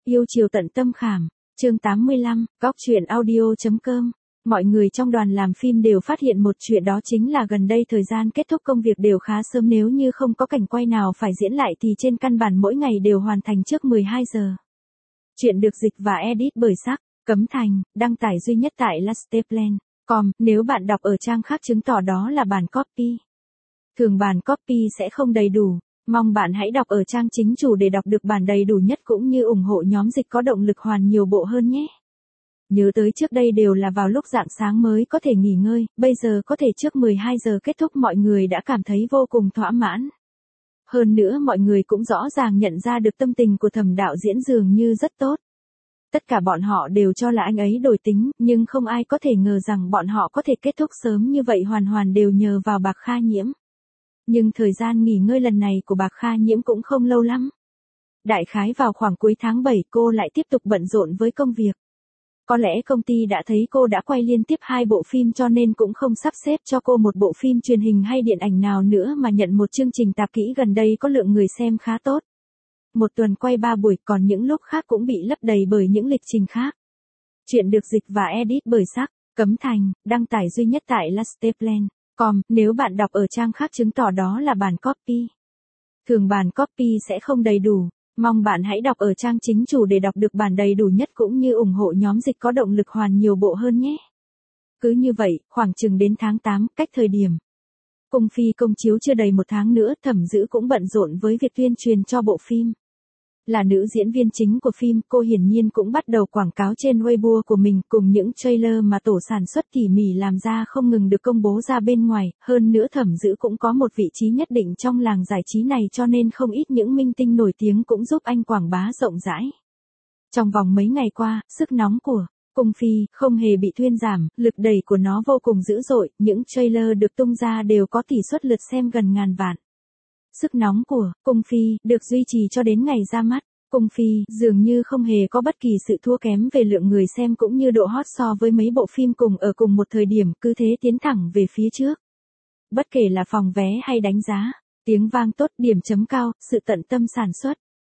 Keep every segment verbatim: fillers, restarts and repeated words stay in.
Yêu chiều tận tâm khảm, chương tám mươi lăm, góc truyện audio.com. Mọi người trong đoàn làm phim đều phát hiện một chuyện, đó chính là gần đây thời gian kết thúc công việc đều khá sớm, nếu như không có cảnh quay nào phải diễn lại thì trên căn bản mỗi ngày đều hoàn thành trước mười hai giờ. Chuyện được dịch và edit bởi Sắc, Cấm Thành, đăng tải duy nhất tại lasteplan chấm com, nếu bạn đọc ở trang khác chứng tỏ đó là bản copy. Thường bản copy sẽ không đầy đủ. Mong bạn hãy đọc ở trang chính chủ để đọc được bản đầy đủ nhất cũng như ủng hộ nhóm dịch có động lực hoàn nhiều bộ hơn nhé. Nhớ tới trước đây đều là vào lúc rạng sáng mới có thể nghỉ ngơi, bây giờ có thể trước mười hai giờ kết thúc, mọi người đã cảm thấy vô cùng thỏa mãn. Hơn nữa mọi người cũng rõ ràng nhận ra được tâm tình của Thẩm đạo diễn dường như rất tốt. Tất cả bọn họ đều cho là anh ấy đổi tính, nhưng không ai có thể ngờ rằng bọn họ có thể kết thúc sớm như vậy hoàn hoàn đều nhờ vào Bạc Kha Nhiễm. Nhưng thời gian nghỉ ngơi lần này của Bạc Kha Nhiễm cũng không lâu lắm. Đại khái vào khoảng cuối tháng bảy cô lại tiếp tục bận rộn với công việc. Có lẽ công ty đã thấy cô đã quay liên tiếp hai bộ phim cho nên cũng không sắp xếp cho cô một bộ phim truyền hình hay điện ảnh nào nữa mà nhận một chương trình tạp kỹ gần đây có lượng người xem khá tốt. Một tuần quay ba buổi, còn những lúc khác cũng bị lấp đầy bởi những lịch trình khác. Chuyện được dịch và edit bởi Sắc, Cấm Thành, đăng tải duy nhất tại lasteplan chấm com, nếu bạn đọc ở trang khác chứng tỏ đó là bản copy. Thường bản copy sẽ không đầy đủ. Mong bạn hãy đọc ở trang chính chủ để đọc được bản đầy đủ nhất cũng như ủng hộ nhóm dịch có động lực hoàn nhiều bộ hơn nhé. Cứ như vậy, khoảng chừng đến tháng tám, cách thời điểm Cung Phi công chiếu chưa đầy một tháng nữa, Thẩm Dữ cũng bận rộn với việc tuyên truyền cho bộ phim. Là nữ diễn viên chính của phim, cô hiển nhiên cũng bắt đầu quảng cáo trên Weibo của mình cùng những trailer mà tổ sản xuất tỉ mỉ làm ra không ngừng được công bố ra bên ngoài, hơn nữa Thẩm Dữ cũng có một vị trí nhất định trong làng giải trí này cho nên không ít những minh tinh nổi tiếng cũng giúp anh quảng bá rộng rãi. Trong vòng mấy ngày qua, sức nóng của Cung Phi không hề bị thuyên giảm, lực đẩy của nó vô cùng dữ dội, những trailer được tung ra đều có tỷ suất lượt xem gần ngàn vạn. Sức nóng của Cung Phi được duy trì cho đến ngày ra mắt. Cung Phi dường như không hề có bất kỳ sự thua kém về lượng người xem cũng như độ hot so với mấy bộ phim cùng ở cùng một thời điểm, cứ thế tiến thẳng về phía trước. Bất kể là phòng vé hay đánh giá, tiếng vang tốt, điểm chấm cao, sự tận tâm sản xuất.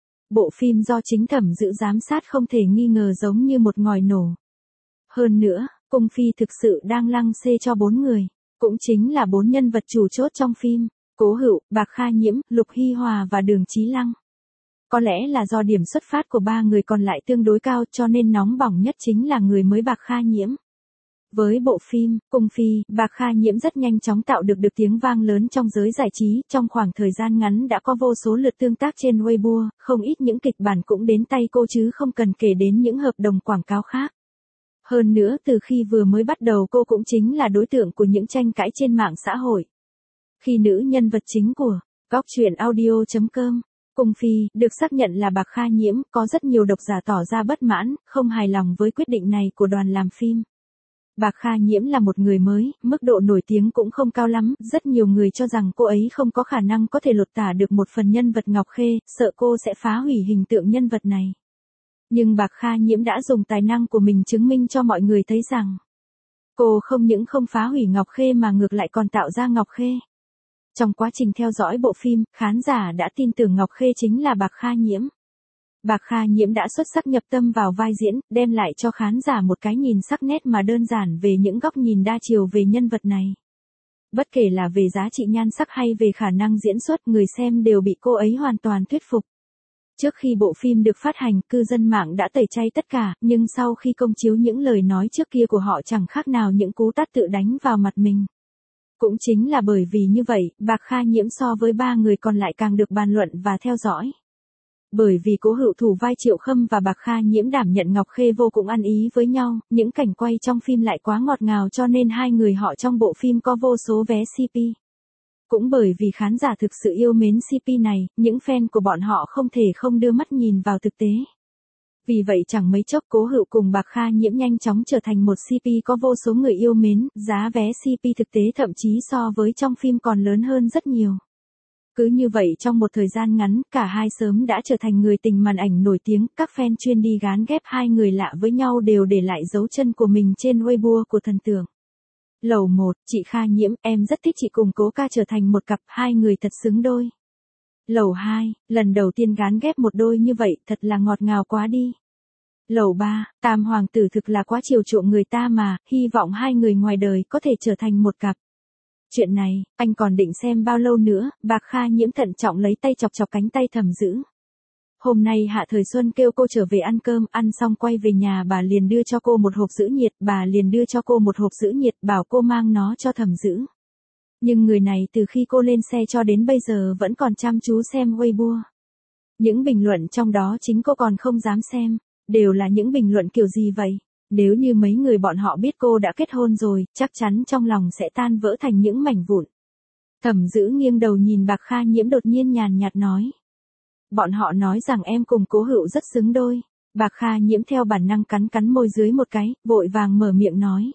Bộ phim do chính Thẩm Dữ giám sát không thể nghi ngờ giống như một ngòi nổ. Hơn nữa, Cung Phi thực sự đang lăng xê cho bốn người, cũng chính là bốn nhân vật chủ chốt trong phim. Cố Hựu, Bạc Kha Nhiễm, Lục Hy Hòa và Đường Chí Lăng. Có lẽ là do điểm xuất phát của ba người còn lại tương đối cao cho nên nóng bỏng nhất chính là người mới Bạc Kha Nhiễm. Với bộ phim Cung Phi, Bạc Kha Nhiễm rất nhanh chóng tạo được được tiếng vang lớn trong giới giải trí, trong khoảng thời gian ngắn đã có vô số lượt tương tác trên Weibo, không ít những kịch bản cũng đến tay cô chứ không cần kể đến những hợp đồng quảng cáo khác. Hơn nữa từ khi vừa mới bắt đầu cô cũng chính là đối tượng của những tranh cãi trên mạng xã hội. Khi nữ nhân vật chính của góc truyện audio.com, Cung Phi, được xác nhận là Bạc Kha Nhiễm, có rất nhiều độc giả tỏ ra bất mãn, không hài lòng với quyết định này của đoàn làm phim. Bạc Kha Nhiễm là một người mới, mức độ nổi tiếng cũng không cao lắm, rất nhiều người cho rằng cô ấy không có khả năng có thể lột tả được một phần nhân vật Ngọc Khê, sợ cô sẽ phá hủy hình tượng nhân vật này. Nhưng Bạc Kha Nhiễm đã dùng tài năng của mình chứng minh cho mọi người thấy rằng cô không những không phá hủy Ngọc Khê mà ngược lại còn tạo ra Ngọc Khê. Trong quá trình theo dõi bộ phim, khán giả đã tin tưởng Ngọc Khê chính là Bạc Kha Nhiễm. Bạc Kha Nhiễm đã xuất sắc nhập tâm vào vai diễn, đem lại cho khán giả một cái nhìn sắc nét mà đơn giản về những góc nhìn đa chiều về nhân vật này. Bất kể là về giá trị nhan sắc hay về khả năng diễn xuất, người xem đều bị cô ấy hoàn toàn thuyết phục. Trước khi bộ phim được phát hành, cư dân mạng đã tẩy chay tất cả, nhưng sau khi công chiếu những lời nói trước kia của họ chẳng khác nào những cú tát tự đánh vào mặt mình. Cũng chính là bởi vì như vậy, Bạc Kha Nhiễm so với ba người còn lại càng được bàn luận và theo dõi. Bởi vì Cố Hựu thủ vai Triệu Khâm và Bạc Kha Nhiễm đảm nhận Ngọc Khê vô cùng ăn ý với nhau, những cảnh quay trong phim lại quá ngọt ngào cho nên hai người họ trong bộ phim có vô số vé xê pê. Cũng bởi vì khán giả thực sự yêu mến xê pê này, những fan của bọn họ không thể không đưa mắt nhìn vào thực tế. Vì vậy chẳng mấy chốc Cố Hựu cùng Bạc Kha Nhiễm nhanh chóng trở thành một xê pê có vô số người yêu mến, giá vé xê pê thực tế thậm chí so với trong phim còn lớn hơn rất nhiều. Cứ như vậy trong một thời gian ngắn, cả hai sớm đã trở thành người tình màn ảnh nổi tiếng, các fan chuyên đi gán ghép hai người lạ với nhau đều để lại dấu chân của mình trên Weibo của thần tượng. Lầu một, chị Kha Nhiễm, em rất thích chị cùng Cố ca trở thành một cặp, hai người thật xứng đôi. Lầu hai, lần đầu tiên gán ghép một đôi như vậy thật là ngọt ngào quá đi. Lầu ba, Tam hoàng tử thực là quá chiều chuộng người ta mà, hy vọng hai người ngoài đời có thể trở thành một cặp. Chuyện này, anh còn định xem bao lâu nữa, Bạc Kha Nhiễm thận trọng lấy tay chọc chọc cánh tay Thẩm Dữ. Hôm nay Hạ Thời Xuân kêu cô trở về ăn cơm, ăn xong quay về nhà bà liền đưa cho cô một hộp giữ nhiệt, bà liền đưa cho cô một hộp giữ nhiệt bảo cô mang nó cho Thẩm Dữ. Nhưng người này từ khi cô lên xe cho đến bây giờ vẫn còn chăm chú xem Weibo. Những bình luận trong đó chính cô còn không dám xem, đều là những bình luận kiểu gì vậy? Nếu như mấy người bọn họ biết cô đã kết hôn rồi, chắc chắn trong lòng sẽ tan vỡ thành những mảnh vụn. Thẩm Dữ nghiêng đầu nhìn Bạc Kha Nhiễm đột nhiên nhàn nhạt nói. Bọn họ nói rằng em cùng Cố Hữu rất xứng đôi. Bạc Kha Nhiễm theo bản năng cắn cắn môi dưới một cái, vội vàng mở miệng nói.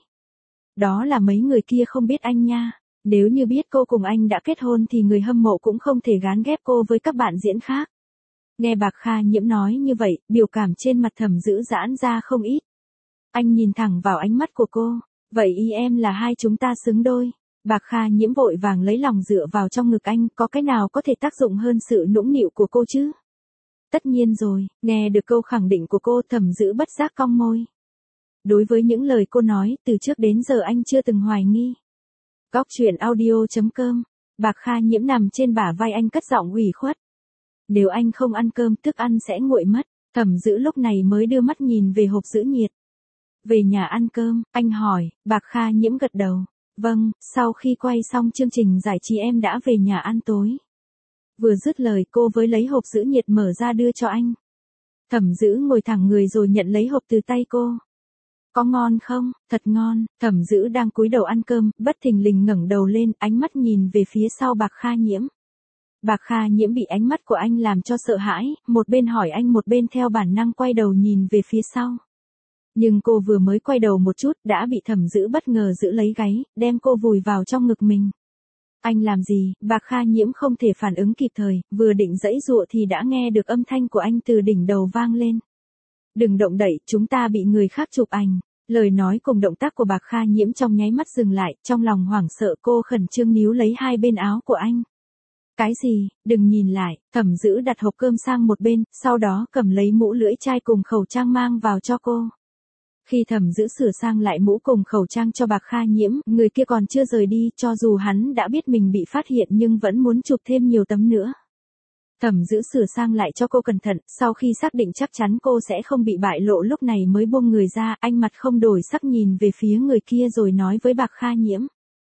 Đó là mấy người kia không biết anh nha. Nếu như biết cô cùng anh đã kết hôn thì người hâm mộ cũng không thể gán ghép cô với các bạn diễn khác. Nghe Bạc Kha Nhiễm nói như vậy, biểu cảm trên mặt Thẩm Dữ giãn ra không ít. Anh nhìn thẳng vào ánh mắt của cô. Vậy ý em là hai chúng ta xứng đôi. Bạc Kha Nhiễm vội vàng lấy lòng dựa vào trong ngực anh, có cái nào có thể tác dụng hơn sự nũng nịu của cô chứ? Tất nhiên rồi, nghe được câu khẳng định của cô, Thẩm Dữ bất giác cong môi. Đối với những lời cô nói, từ trước đến giờ anh chưa từng hoài nghi. Góc truyện audio chấm com, Bạc Kha Nhiễm nằm trên bả vai anh cất giọng ủy khuất. Nếu anh không ăn cơm, thức ăn sẽ nguội mất. Thẩm Dữ lúc này mới đưa mắt nhìn về hộp giữ nhiệt. Về nhà ăn cơm, anh hỏi. Bạc Kha Nhiễm gật đầu. Vâng, sau khi quay xong chương trình giải trí em đã về nhà ăn tối. Vừa dứt lời cô với lấy hộp giữ nhiệt mở ra đưa cho anh. Thẩm Dữ ngồi thẳng người rồi nhận lấy hộp từ tay cô. Có ngon không? Thật ngon. Thẩm Dữ đang cúi đầu ăn cơm, bất thình lình ngẩng đầu lên, ánh mắt nhìn về phía sau Bạc Kha Nhiễm. Bạc Kha Nhiễm bị ánh mắt của anh làm cho sợ hãi, một bên hỏi anh một bên theo bản năng quay đầu nhìn về phía sau. Nhưng cô vừa mới quay đầu một chút đã bị Thẩm Dữ bất ngờ giữ lấy gáy, đem cô vùi vào trong ngực mình. Anh làm gì? Bạc Kha Nhiễm không thể phản ứng kịp thời, vừa định giãy giụa thì đã nghe được âm thanh của anh từ đỉnh đầu vang lên. Đừng động đậy, chúng ta bị người khác chụp ảnh. Lời nói cùng động tác của Bạc Kha Nhiễm trong nháy mắt dừng lại, trong lòng hoảng sợ cô khẩn trương níu lấy hai bên áo của anh. Cái gì? Đừng nhìn lại. Thẩm Dữ đặt hộp cơm sang một bên, sau đó cầm lấy mũ lưỡi chai cùng khẩu trang mang vào cho cô. Khi Thẩm Dữ sửa sang lại mũ cùng khẩu trang cho Bạc Kha Nhiễm, người kia còn chưa rời đi, cho dù hắn đã biết mình bị phát hiện nhưng vẫn muốn chụp thêm nhiều tấm nữa. Thẩm Dữ sửa sang lại cho cô cẩn thận, sau khi xác định chắc chắn cô sẽ không bị bại lộ lúc này mới buông người ra, anh mặt không đổi sắc nhìn về phía người kia rồi nói với Bạc Kha Nhiễm.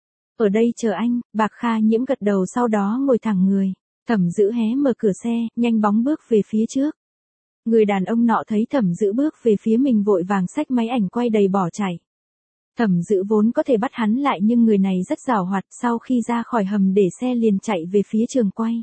Ở đây chờ anh. Bạc Kha Nhiễm gật đầu sau đó ngồi thẳng người. Thẩm Dữ hé mở cửa xe, nhanh bóng bước về phía trước. Người đàn ông nọ thấy Thẩm Dữ bước về phía mình vội vàng xách máy ảnh quay đầy bỏ chạy. Thẩm Dữ vốn có thể bắt hắn lại nhưng người này rất giàu hoạt, sau khi ra khỏi hầm để xe liền chạy về phía trường quay.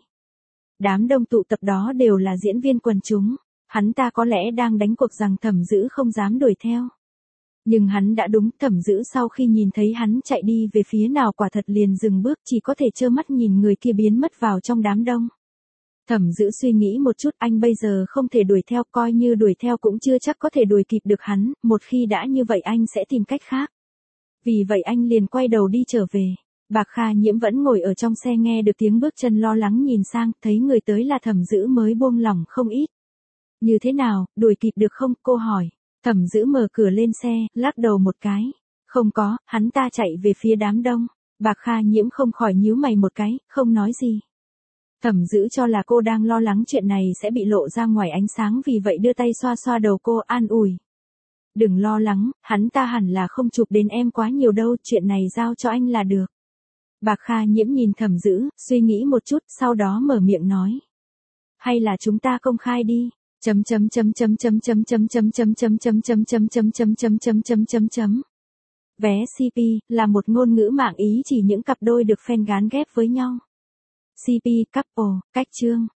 Đám đông tụ tập đó đều là diễn viên quần chúng, hắn ta có lẽ đang đánh cuộc rằng Thẩm Dữ không dám đuổi theo. Nhưng hắn đã đúng, Thẩm Dữ sau khi nhìn thấy hắn chạy đi về phía nào quả thật liền dừng bước, chỉ có thể trơ mắt nhìn người kia biến mất vào trong đám đông. Thẩm Dữ suy nghĩ một chút, anh bây giờ không thể đuổi theo, coi như đuổi theo cũng chưa chắc có thể đuổi kịp được hắn, một khi đã như vậy anh sẽ tìm cách khác. Vì vậy anh liền quay đầu đi trở về. Bạc Kha Nhiễm vẫn ngồi ở trong xe nghe được tiếng bước chân lo lắng nhìn sang, thấy người tới là Thẩm Dữ mới buông lỏng không ít. Như thế nào, đuổi kịp được không? Cô hỏi. Thẩm Dữ mở cửa lên xe, lắc đầu một cái. Không có, hắn ta chạy về phía đám đông. Bạc Kha Nhiễm không khỏi nhíu mày một cái, không nói gì. Thẩm Dữ cho là cô đang lo lắng chuyện này sẽ bị lộ ra ngoài ánh sáng vì vậy đưa tay xoa xoa đầu cô an ủi. Đừng lo lắng, hắn ta hẳn là không chụp đến em quá nhiều đâu, chuyện này giao cho anh là được. Bạc Kha Nhiễm nhìn Thẩm Dữ, suy nghĩ một chút, sau đó mở miệng nói. Hay là chúng ta công khai đi. Chấm chấm chấm chấm chấm chấm chấm chấm chấm chấm chấm chấm chấm chấm chấm chấm chấm chấm chấm chấm. Vé xê pê là một ngôn ngữ mạng ý chỉ những cặp đôi được fan gán ghép với nhau. xê pê couple, cách chương.